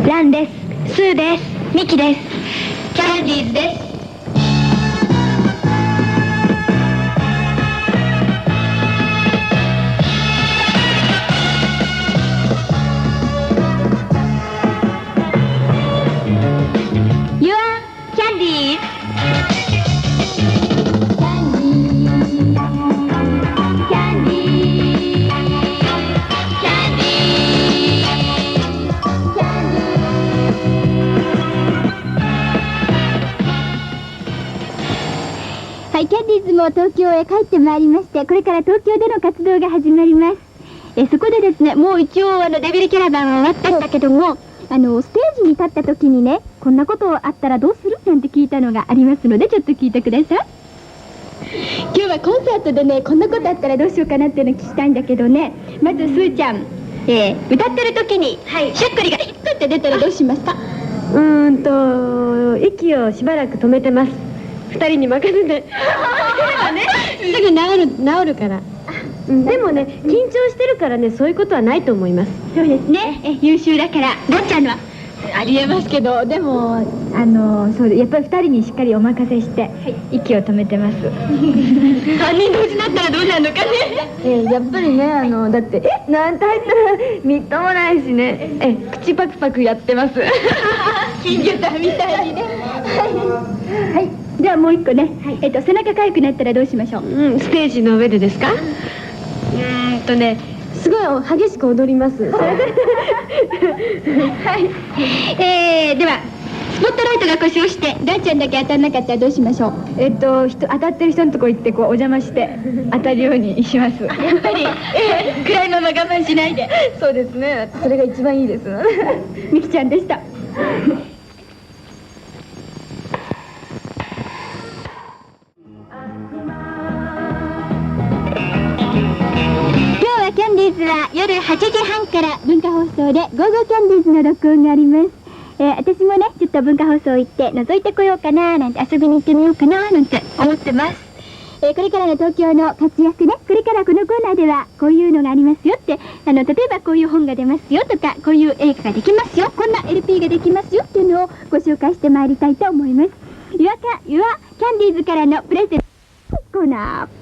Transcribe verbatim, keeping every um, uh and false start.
ランです。スーです。ミキです。キャンディーズです。You are Candies。はい、キャンディーズも東京へ帰ってまいりまして、これから東京での活動が始まります。えそこでですね、もう一応あのデビルキャラバンは終わったんだけども、あのステージに立った時にね、こんなことあったらどうするなんて聞いたのがありますので、ちょっと聞いてください。今日はコンサートでね、こんなことあったらどうしようかなっていうのを聞きたいんだけどね、まずスーちゃん、えー、歌ってる時に、はい、しゃっくりがヒックって出たらどうしますか？ うーんと息をしばらく止めてます。二人に任せてすぐ治る治るから。うん、でもね、緊張してるからね、そういうことはないと思います。 そうですね、え優秀だから。どっちゃんはありえますけど、でもあのそうやっぱりふたりにしっかりお任せして、はい、息を止めてます。ささんにん同時になったらどうなるのかね。 えー、やっぱりね、あのだってえなんて入ったらみっともないしね、え口パクパクやってます。 金魚さんみたいにね。はい、 はい、ではもう一個ね、はい、えっと背中かゆくなったらどうしましょう？ うん、ステージの上でですか？うーんとね、すごい激しく踊ります。それではい、 えー、ではスポットライトが故障してダンちゃんだけ当たんなかったらどうしましょう？ えっと人当たってる人のとこ行ってこうお邪魔して当たるようにします。 やっぱり、えー、暗いまま我慢しないで。 そうですね、それが一番いいです。 ミキちゃんでした。 キャンディーズは夜はちじはんから文化放送で「ゴーゴーキャンディーズ」の録音があります。えー、私もねちょっと文化放送行って覗いてこようかななんて、遊びに行ってみようかななんて思ってます。えー、これからの東京の活躍ね、これからこのコーナーではこういうのがありますよって、あの例えばこういう本が出ますよとか、こういう映画ができますよ、こんな エルピー ができますよっていうのをご紹介してまいりたいと思います。ユアキャンディーズからのプレゼントコーナー。